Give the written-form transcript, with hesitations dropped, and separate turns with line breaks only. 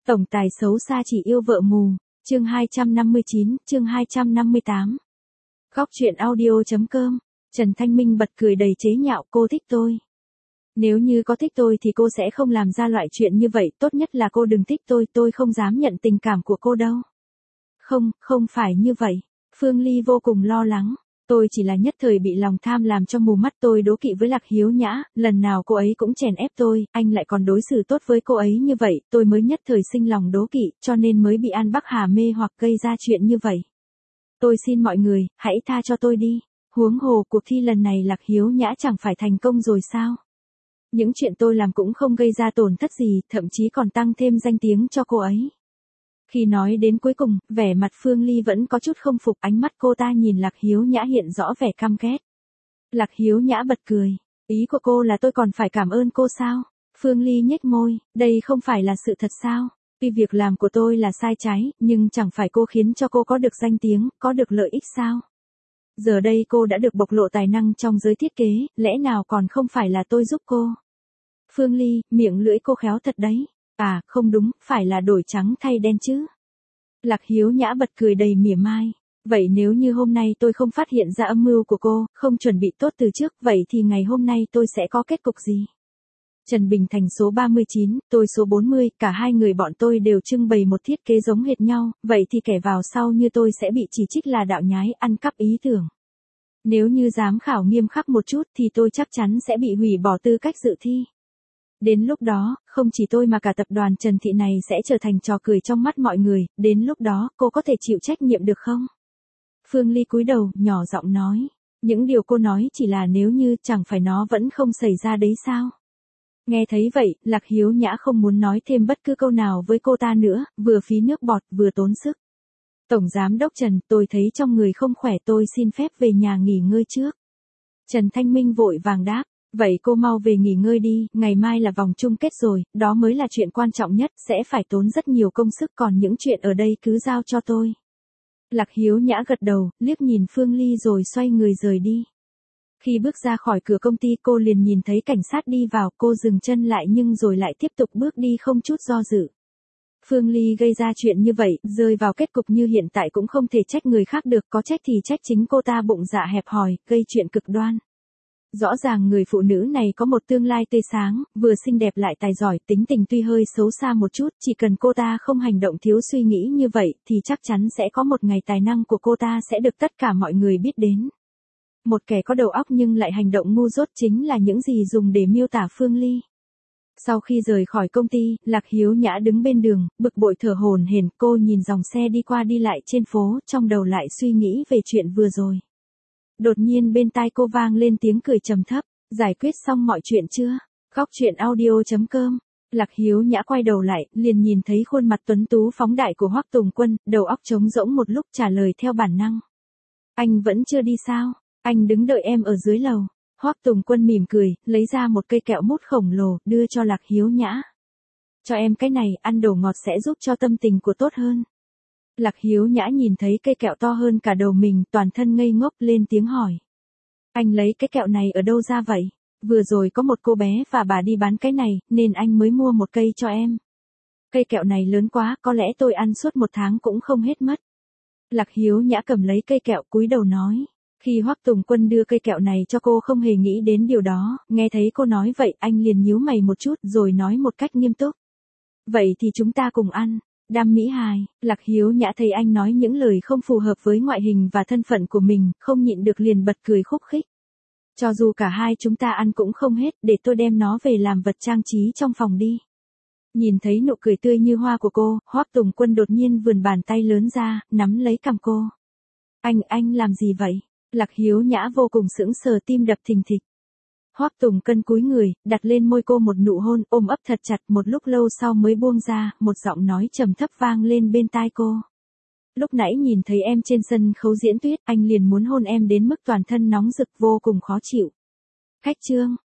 Tổng tài xấu xa chỉ yêu vợ mù. Chương 259, chương 258. Góc truyện audio.com. Trần Thanh Minh bật cười đầy chế nhạo, cô thích tôi. Nếu như có thích tôi thì cô sẽ không làm ra loại chuyện như vậy, tốt nhất là cô đừng thích tôi không dám nhận tình cảm của cô đâu. Không phải như vậy. Phương Ly vô cùng lo lắng. Tôi chỉ là nhất thời bị lòng tham làm cho mù mắt, tôi đố kỵ với Lạc Hiếu Nhã, lần nào cô ấy cũng chèn ép tôi, anh lại còn đối xử tốt với cô ấy như vậy, tôi mới nhất thời sinh lòng đố kỵ, cho nên mới bị An Bắc Hà mê hoặc gây ra chuyện như vậy. Tôi xin mọi người, hãy tha cho tôi đi. Huống hồ cuộc thi lần này Lạc Hiếu Nhã chẳng phải thành công rồi sao? Những chuyện tôi làm cũng không gây ra tổn thất gì, thậm chí còn tăng thêm danh tiếng cho cô ấy. Khi nói đến cuối cùng, vẻ mặt Phương Ly vẫn có chút không phục, ánh mắt cô ta nhìn Lạc Hiếu Nhã hiện rõ vẻ căm ghét. Lạc Hiếu Nhã bật cười. Ý của cô là tôi còn phải cảm ơn cô sao? Phương Ly nhếch môi, đây không phải là sự thật sao? Tuy việc làm của tôi là sai trái, nhưng chẳng phải cô khiến cho cô có được danh tiếng, có được lợi ích sao? Giờ đây cô đã được bộc lộ tài năng trong giới thiết kế, lẽ nào còn không phải là tôi giúp cô? Phương Ly, miệng lưỡi cô khéo thật đấy. À, không đúng, phải là đổi trắng thay đen chứ. Lạc Hiếu Nhã bật cười đầy mỉa mai. Vậy nếu như hôm nay tôi không phát hiện ra âm mưu của cô, không chuẩn bị tốt từ trước, vậy thì ngày hôm nay tôi sẽ có kết cục gì? Trần Bình Thành số 39, tôi số 40, cả hai người bọn tôi đều trưng bày một thiết kế giống hệt nhau, vậy thì kẻ vào sau như tôi sẽ bị chỉ trích là đạo nhái, ăn cắp ý tưởng. Nếu như giám khảo nghiêm khắc một chút thì tôi chắc chắn sẽ bị hủy bỏ tư cách dự thi. Đến lúc đó, không chỉ tôi mà cả tập đoàn Trần Thị này sẽ trở thành trò cười trong mắt mọi người, đến lúc đó, cô có thể chịu trách nhiệm được không? Phương Ly cúi đầu, nhỏ giọng nói. Những điều cô nói chỉ là nếu như, chẳng phải nó vẫn không xảy ra đấy sao? Nghe thấy vậy, Lạc Hiếu Nhã không muốn nói thêm bất cứ câu nào với cô ta nữa, vừa phí nước bọt, vừa tốn sức. Tổng Giám đốc Trần, tôi thấy trong người không khỏe, tôi xin phép về nhà nghỉ ngơi trước. Trần Thanh Minh vội vàng đáp. Vậy cô mau về nghỉ ngơi đi, ngày mai là vòng chung kết rồi, đó mới là chuyện quan trọng nhất, sẽ phải tốn rất nhiều công sức, còn những chuyện ở đây cứ giao cho tôi. Lạc Hiếu Nhã gật đầu, liếc nhìn Phương Ly rồi xoay người rời đi. Khi bước ra khỏi cửa công ty cô liền nhìn thấy cảnh sát đi vào, cô dừng chân lại nhưng rồi lại tiếp tục bước đi không chút do dự. Phương Ly gây ra chuyện như vậy, rơi vào kết cục như hiện tại cũng không thể trách người khác được, có trách thì trách chính cô ta bụng dạ hẹp hòi, gây chuyện cực đoan. Rõ ràng người phụ nữ này có một tương lai tươi sáng, vừa xinh đẹp lại tài giỏi, tính tình tuy hơi xấu xa một chút, chỉ cần cô ta không hành động thiếu suy nghĩ như vậy, thì chắc chắn sẽ có một ngày tài năng của cô ta sẽ được tất cả mọi người biết đến. Một kẻ có đầu óc nhưng lại hành động ngu dốt chính là những gì dùng để miêu tả Phương Ly. Sau khi rời khỏi công ty, Lạc Hiếu Nhã đứng bên đường, bực bội thở hổn hển, cô nhìn dòng xe đi qua đi lại trên phố, trong đầu lại suy nghĩ về chuyện vừa rồi. Đột nhiên bên tai cô vang lên tiếng cười trầm thấp, giải quyết xong mọi chuyện chưa? Góc truyện audio.com. Lạc Hiếu Nhã quay đầu lại, liền nhìn thấy khuôn mặt tuấn tú phóng đại của Hoắc Tùng Quân, đầu óc trống rỗng một lúc trả lời theo bản năng. Anh vẫn chưa đi sao? Anh đứng đợi em ở dưới lầu. Hoắc Tùng Quân mỉm cười, lấy ra một cây kẹo mút khổng lồ, đưa cho Lạc Hiếu Nhã. Cho em cái này, ăn đồ ngọt sẽ giúp cho tâm tình của tốt hơn. Lạc Hiếu Nhã nhìn thấy cây kẹo to hơn cả đầu mình, toàn thân ngây ngốc lên tiếng hỏi. Anh lấy cái kẹo này ở đâu ra vậy? Vừa rồi có một cô bé và bà đi bán cái này, nên anh mới mua một cây cho em. Cây kẹo này lớn quá, có lẽ tôi ăn suốt một tháng cũng không hết mất. Lạc Hiếu Nhã cầm lấy cây kẹo cúi đầu nói. Khi Hoắc Tùng Quân đưa cây kẹo này cho cô không hề nghĩ đến điều đó, nghe thấy cô nói vậy anh liền nhíu mày một chút rồi nói một cách nghiêm túc. Vậy thì chúng ta cùng ăn. Đam mỹ hài, Lạc Hiếu Nhã thấy anh nói những lời không phù hợp với ngoại hình và thân phận của mình, không nhịn được liền bật cười khúc khích. Cho dù cả hai chúng ta ăn cũng không hết, để tôi đem nó về làm vật trang trí trong phòng đi. Nhìn thấy nụ cười tươi như hoa của cô, Hoắc Tùng Quân đột nhiên vươn bàn tay lớn ra, nắm lấy cằm cô. Anh làm gì vậy? Lạc Hiếu Nhã vô cùng sững sờ, tim đập thình thịch. Hoắc Tùng Cân cúi người, đặt lên môi cô một nụ hôn, ôm ấp thật chặt, một lúc lâu sau mới buông ra, một giọng nói trầm thấp vang lên bên tai cô. Lúc nãy nhìn thấy em trên sân khấu diễn tuyết, anh liền muốn hôn em đến mức toàn thân nóng rực vô cùng khó chịu. Khách trương,